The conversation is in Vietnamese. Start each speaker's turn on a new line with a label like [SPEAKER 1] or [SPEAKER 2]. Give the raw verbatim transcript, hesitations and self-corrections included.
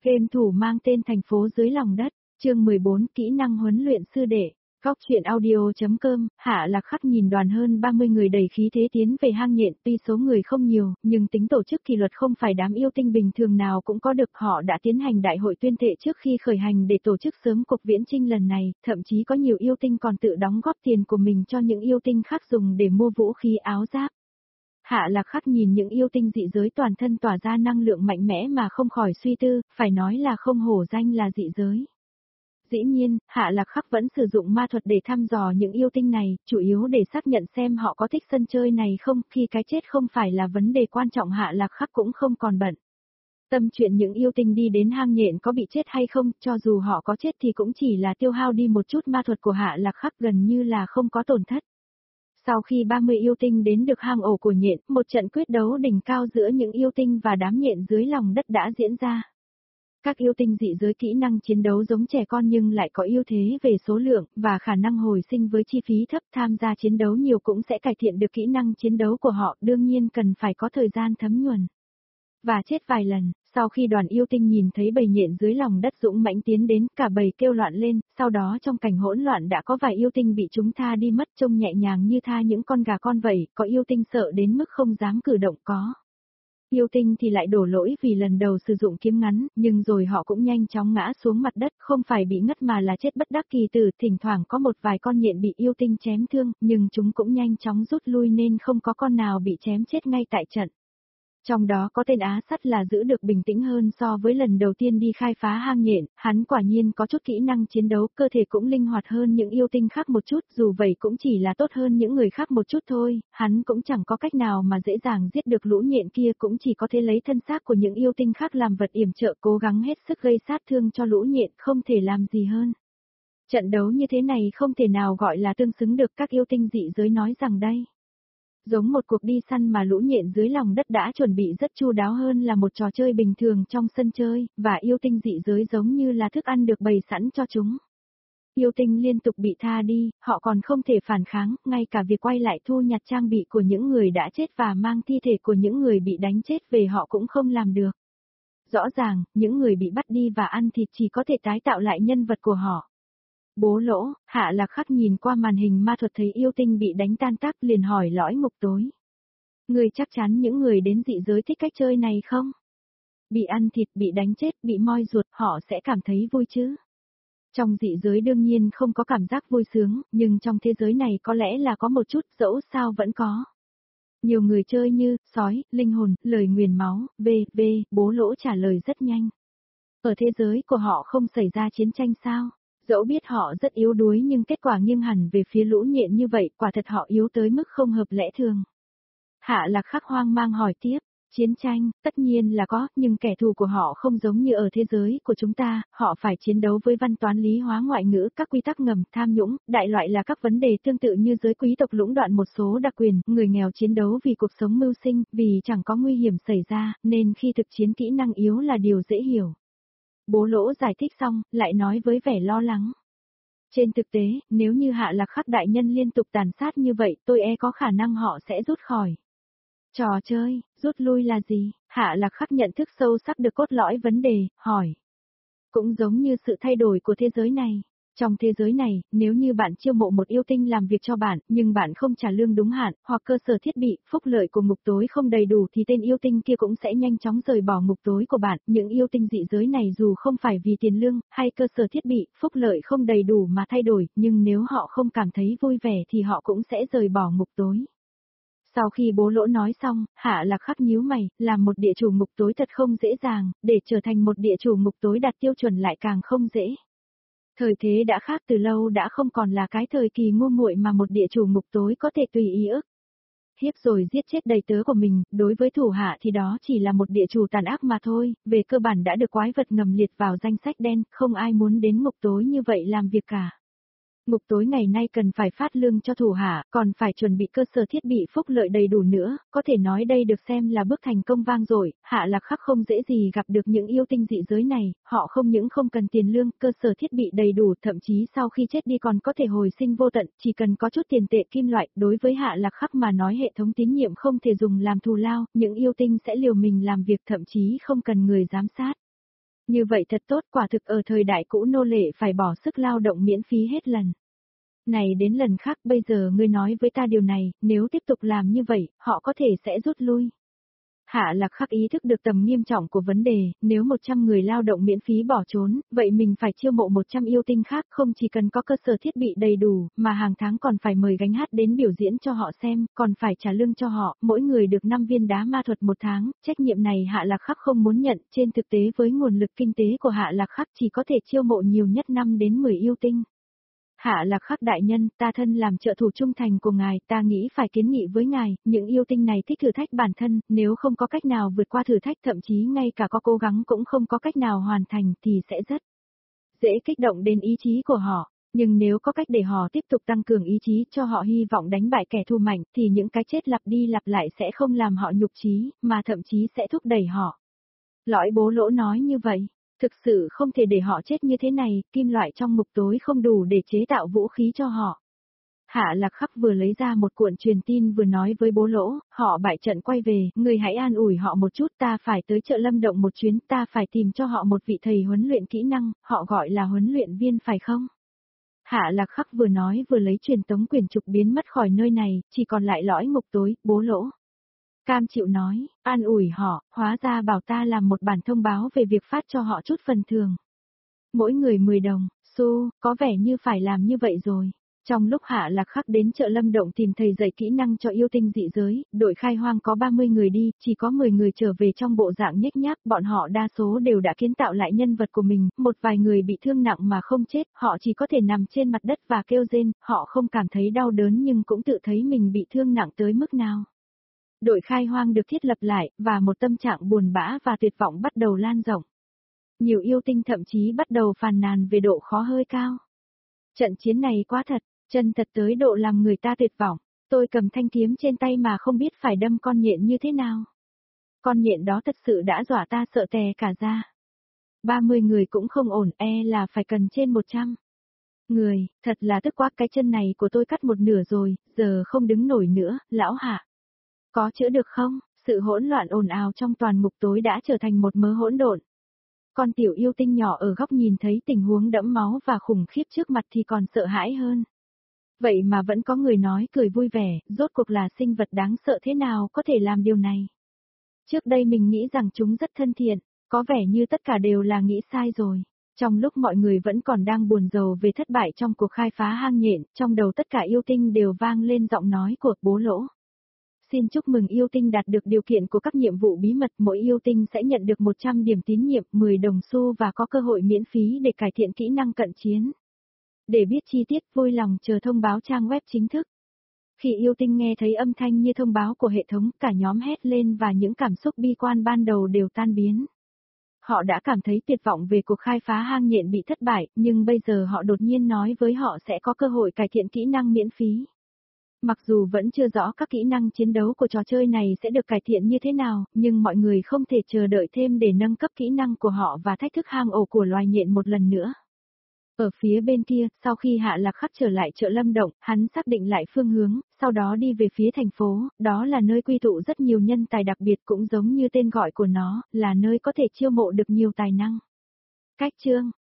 [SPEAKER 1] Game thủ mang tên Thành phố dưới lòng đất, chương mười bốn kỹ năng huấn luyện sư đệ. Góc truyện audio.com, Hạ Lạc Khắc nhìn đoàn hơn ba mươi người đầy khí thế tiến về hang nhện, tuy số người không nhiều, nhưng tính tổ chức kỷ luật không phải đám yêu tinh bình thường nào cũng có được. Họ đã tiến hành đại hội tuyên thệ trước khi khởi hành để tổ chức sớm cuộc viễn chinh lần này, thậm chí có nhiều yêu tinh còn tự đóng góp tiền của mình cho những yêu tinh khác dùng để mua vũ khí áo giáp. Hạ Lạc Khắc nhìn những yêu tinh dị giới toàn thân tỏa ra năng lượng mạnh mẽ mà không khỏi suy tư, phải nói là không hổ danh là dị giới. Dĩ nhiên, Hạ Lạc Khắc vẫn sử dụng ma thuật để thăm dò những yêu tinh này, chủ yếu để xác nhận xem họ có thích sân chơi này không, khi cái chết không phải là vấn đề quan trọng Hạ Lạc Khắc cũng không còn bận. Tâm chuyện những yêu tinh đi đến hang nhện có bị chết hay không, cho dù họ có chết thì cũng chỉ là tiêu hao đi một chút ma thuật của Hạ Lạc Khắc, gần như là không có tổn thất. Sau khi ba mươi yêu tinh đến được hang ổ của nhện, một trận quyết đấu đỉnh cao giữa những yêu tinh và đám nhện dưới lòng đất đã diễn ra. Các yêu tinh dị giới kỹ năng chiến đấu giống trẻ con nhưng lại có ưu thế về số lượng và khả năng hồi sinh với chi phí thấp, tham gia chiến đấu nhiều cũng sẽ cải thiện được kỹ năng chiến đấu của họ, đương nhiên cần phải có thời gian thấm nhuần. Và chết vài lần, sau khi đoàn yêu tinh nhìn thấy bầy nhện dưới lòng đất dũng mãnh tiến đến, cả bầy kêu loạn lên, sau đó trong cảnh hỗn loạn đã có vài yêu tinh bị chúng tha đi mất, trông nhẹ nhàng như tha những con gà con vậy, có yêu tinh sợ đến mức không dám cử động có. Yêu tinh thì lại đổ lỗi vì lần đầu sử dụng kiếm ngắn, nhưng rồi họ cũng nhanh chóng ngã xuống mặt đất, không phải bị ngất mà là chết bất đắc kỳ tử, thỉnh thoảng có một vài con nhện bị yêu tinh chém thương, nhưng chúng cũng nhanh chóng rút lui nên không có con nào bị chém chết ngay tại trận. Trong đó có tên Á Sắt là giữ được bình tĩnh hơn so với lần đầu tiên đi khai phá hang nhện, hắn quả nhiên có chút kỹ năng chiến đấu, cơ thể cũng linh hoạt hơn những yêu tinh khác một chút, dù vậy cũng chỉ là tốt hơn những người khác một chút thôi, hắn cũng chẳng có cách nào mà dễ dàng giết được lũ nhện kia, cũng chỉ có thể lấy thân xác của những yêu tinh khác làm vật yểm trợ, cố gắng hết sức gây sát thương cho lũ nhện, không thể làm gì hơn. Trận đấu như thế này không thể nào gọi là tương xứng được, các yêu tinh dị giới nói rằng đây. Giống một cuộc đi săn mà lũ nhện dưới lòng đất đã chuẩn bị rất chu đáo hơn là một trò chơi bình thường trong sân chơi, và yêu tinh dị giới giống như là thức ăn được bày sẵn cho chúng. Yêu tinh liên tục bị tha đi, họ còn không thể phản kháng, ngay cả việc quay lại thu nhặt trang bị của những người đã chết và mang thi thể của những người bị đánh chết về họ cũng không làm được. Rõ ràng, những người bị bắt đi và ăn thịt chỉ có thể tái tạo lại nhân vật của họ. Bố lỗ, Hạ Lạc Khắc nhìn qua màn hình ma thuật thấy yêu tinh bị đánh tan tác liền hỏi lõi ngục tối. Người chắc chắn những người đến dị giới thích cách chơi này không? Bị ăn thịt, bị đánh chết, bị moi ruột, họ sẽ cảm thấy vui chứ? Trong dị giới đương nhiên không có cảm giác vui sướng, nhưng trong thế giới này có lẽ là có một chút, dẫu sao vẫn có. Nhiều người chơi như, sói, linh hồn, lời nguyền máu, vân vân, bố lỗ trả lời rất nhanh. Ở thế giới của họ không xảy ra chiến tranh sao? Dẫu biết họ rất yếu đuối nhưng kết quả nghiêng hẳn về phía lũ nhện như vậy, quả thật họ yếu tới mức không hợp lẽ thường. Hạ Lạc Khắc hoang mang hỏi tiếp, chiến tranh, tất nhiên là có, nhưng kẻ thù của họ không giống như ở thế giới của chúng ta, họ phải chiến đấu với văn toán lý hóa ngoại ngữ, các quy tắc ngầm, tham nhũng, đại loại là các vấn đề tương tự như giới quý tộc lũng đoạn một số đặc quyền, người nghèo chiến đấu vì cuộc sống mưu sinh, vì chẳng có nguy hiểm xảy ra, nên khi thực chiến kỹ năng yếu là điều dễ hiểu. Bố lỗ giải thích xong, lại nói với vẻ lo lắng. Trên thực tế, nếu như Hạ Lạc Khắc đại nhân liên tục tàn sát như vậy, tôi e có khả năng họ sẽ rút khỏi. Trò chơi, rút lui là gì? Hạ Lạc Khắc nhận thức sâu sắc được cốt lõi vấn đề, hỏi. Cũng giống như sự thay đổi của thế giới này. Trong thế giới này, nếu như bạn chiêu mộ một yêu tinh làm việc cho bạn, nhưng bạn không trả lương đúng hạn, hoặc cơ sở thiết bị, phúc lợi của ngục tối không đầy đủ thì tên yêu tinh kia cũng sẽ nhanh chóng rời bỏ ngục tối của bạn. Những yêu tinh dị giới này dù không phải vì tiền lương, hay cơ sở thiết bị, phúc lợi không đầy đủ mà thay đổi, nhưng nếu họ không cảm thấy vui vẻ thì họ cũng sẽ rời bỏ ngục tối. Sau khi bố lỗ nói xong, Hạ Lạc Khắc nhíu mày, làm một địa chủ ngục tối thật không dễ dàng, để trở thành một địa chủ ngục tối đạt tiêu chuẩn lại càng không dễ. Thời thế đã khác, từ lâu đã không còn là cái thời kỳ ngu muội mà một địa chủ ngục tối có thể tùy ý ức hiếp rồi giết chết đầy tớ của mình, đối với thủ hạ thì đó chỉ là một địa chủ tàn ác mà thôi, về cơ bản đã được quái vật ngầm liệt vào danh sách đen, không ai muốn đến ngục tối như vậy làm việc cả. Ngục tối ngày nay cần phải phát lương cho thủ hạ, còn phải chuẩn bị cơ sở thiết bị phúc lợi đầy đủ nữa, có thể nói đây được xem là bước thành công vang dội. Hạ Lạc Khắc không dễ gì gặp được những yêu tinh dị giới này, họ không những không cần tiền lương, cơ sở thiết bị đầy đủ, thậm chí sau khi chết đi còn có thể hồi sinh vô tận, chỉ cần có chút tiền tệ kim loại. Đối với Hạ Lạc Khắc mà nói hệ thống tín nhiệm không thể dùng làm thù lao, những yêu tinh sẽ liều mình làm việc thậm chí không cần người giám sát. Như vậy thật tốt, quả thực ở thời đại cũ nô lệ phải bỏ sức lao động miễn phí hết lần này đến lần khác, bây giờ ngươi nói với ta điều này, nếu tiếp tục làm như vậy, họ có thể sẽ rút lui. Hạ Lạc Khắc ý thức được tầm nghiêm trọng của vấn đề, nếu một trăm người lao động miễn phí bỏ trốn, vậy mình phải chiêu mộ một trăm yêu tinh khác, không chỉ cần có cơ sở thiết bị đầy đủ, mà hàng tháng còn phải mời gánh hát đến biểu diễn cho họ xem, còn phải trả lương cho họ, mỗi người được năm viên đá ma thuật một tháng, trách nhiệm này Hạ Lạc Khắc không muốn nhận, trên thực tế với nguồn lực kinh tế của Hạ Lạc Khắc chỉ có thể chiêu mộ nhiều nhất năm đến mười yêu tinh. Hạ Lạc Khắc đại nhân, ta thân làm trợ thủ trung thành của ngài, ta nghĩ phải kiến nghị với ngài, những yêu tinh này thích thử thách bản thân, nếu không có cách nào vượt qua thử thách, thậm chí ngay cả có cố gắng cũng không có cách nào hoàn thành thì sẽ rất dễ kích động đến ý chí của họ. Nhưng nếu có cách để họ tiếp tục tăng cường ý chí cho họ hy vọng đánh bại kẻ thù mạnh thì những cái chết lặp đi lặp lại sẽ không làm họ nhục chí, mà thậm chí sẽ thúc đẩy họ. Lõi Bố Lỗ nói như vậy. Thực sự không thể để họ chết như thế này, kim loại trong ngục tối không đủ để chế tạo vũ khí cho họ. Hạ Lạc Khắc vừa lấy ra một cuộn truyền tin vừa nói với Bố Lỗ, họ bại trận quay về, người hãy an ủi họ một chút, ta phải tới chợ Lâm Động một chuyến, ta phải tìm cho họ một vị thầy huấn luyện kỹ năng, họ gọi là huấn luyện viên phải không? Hạ Lạc Khắc vừa nói vừa lấy truyền tống quyền trục biến mất khỏi nơi này, chỉ còn lại lõi ngục tối, Bố Lỗ. Cam chịu nói, an ủi họ, hóa ra bảo ta làm một bản thông báo về việc phát cho họ chút phần thưởng. Mỗi người mười đồng, xu, có vẻ như phải làm như vậy rồi. Trong lúc Hạ Lạc Khắc đến chợ Lâm Động tìm thầy dạy kỹ năng cho yêu tinh dị giới, đội khai hoang có ba mươi người đi, chỉ có mười người trở về trong bộ dạng nhếch nhác, bọn họ đa số đều đã kiến tạo lại nhân vật của mình, một vài người bị thương nặng mà không chết, họ chỉ có thể nằm trên mặt đất và kêu rên, họ không cảm thấy đau đớn nhưng cũng tự thấy mình bị thương nặng tới mức nào. Đội khai hoang được thiết lập lại, và một tâm trạng buồn bã và tuyệt vọng bắt đầu lan rộng. Nhiều yêu tinh thậm chí bắt đầu phàn nàn về độ khó hơi cao. Trận chiến này quá thật, chân thật tới độ làm người ta tuyệt vọng. Tôi cầm thanh kiếm trên tay mà không biết phải đâm con nhện như thế nào. Con nhện đó thật sự đã dọa ta sợ tè cả da. ba mươi người cũng không ổn, e là phải cần trên một trăm. Người, thật là tức quá, cái chân này của tôi cắt một nửa rồi, giờ không đứng nổi nữa, lão Hạ. Có chữa được không? Sự hỗn loạn ồn ào trong toàn ngục tối đã trở thành một mớ hỗn độn. Con tiểu yêu tinh nhỏ ở góc nhìn thấy tình huống đẫm máu và khủng khiếp trước mặt thì còn sợ hãi hơn. Vậy mà vẫn có người nói cười vui vẻ, rốt cuộc là sinh vật đáng sợ thế nào có thể làm điều này. Trước đây mình nghĩ rằng chúng rất thân thiện, có vẻ như tất cả đều là nghĩ sai rồi. Trong lúc mọi người vẫn còn đang buồn rầu về thất bại trong cuộc khai phá hang nhện, trong đầu tất cả yêu tinh đều vang lên giọng nói của Bố Lỗ. Xin chúc mừng yêu tinh đạt được điều kiện của các nhiệm vụ bí mật, mỗi yêu tinh sẽ nhận được một trăm điểm tín nhiệm, mười đồng xu và có cơ hội miễn phí để cải thiện kỹ năng cận chiến. Để biết chi tiết, vui lòng chờ thông báo trang web chính thức. Khi yêu tinh nghe thấy âm thanh như thông báo của hệ thống, cả nhóm hét lên và những cảm xúc bi quan ban đầu đều tan biến. Họ đã cảm thấy tuyệt vọng về cuộc khai phá hang nhện bị thất bại, nhưng bây giờ họ đột nhiên nói với họ sẽ có cơ hội cải thiện kỹ năng miễn phí. Mặc dù vẫn chưa rõ các kỹ năng chiến đấu của trò chơi này sẽ được cải thiện như thế nào, nhưng mọi người không thể chờ đợi thêm để nâng cấp kỹ năng của họ và thách thức hang ổ của loài nhện một lần nữa. Ở phía bên kia, sau khi Hạ Lạc Khắc trở lại chợ Lâm Động, hắn xác định lại phương hướng, sau đó đi về phía thành phố, đó là nơi quy tụ rất nhiều nhân tài đặc biệt cũng giống như tên gọi của nó, là nơi có thể chiêu mộ được nhiều tài năng. Cách chương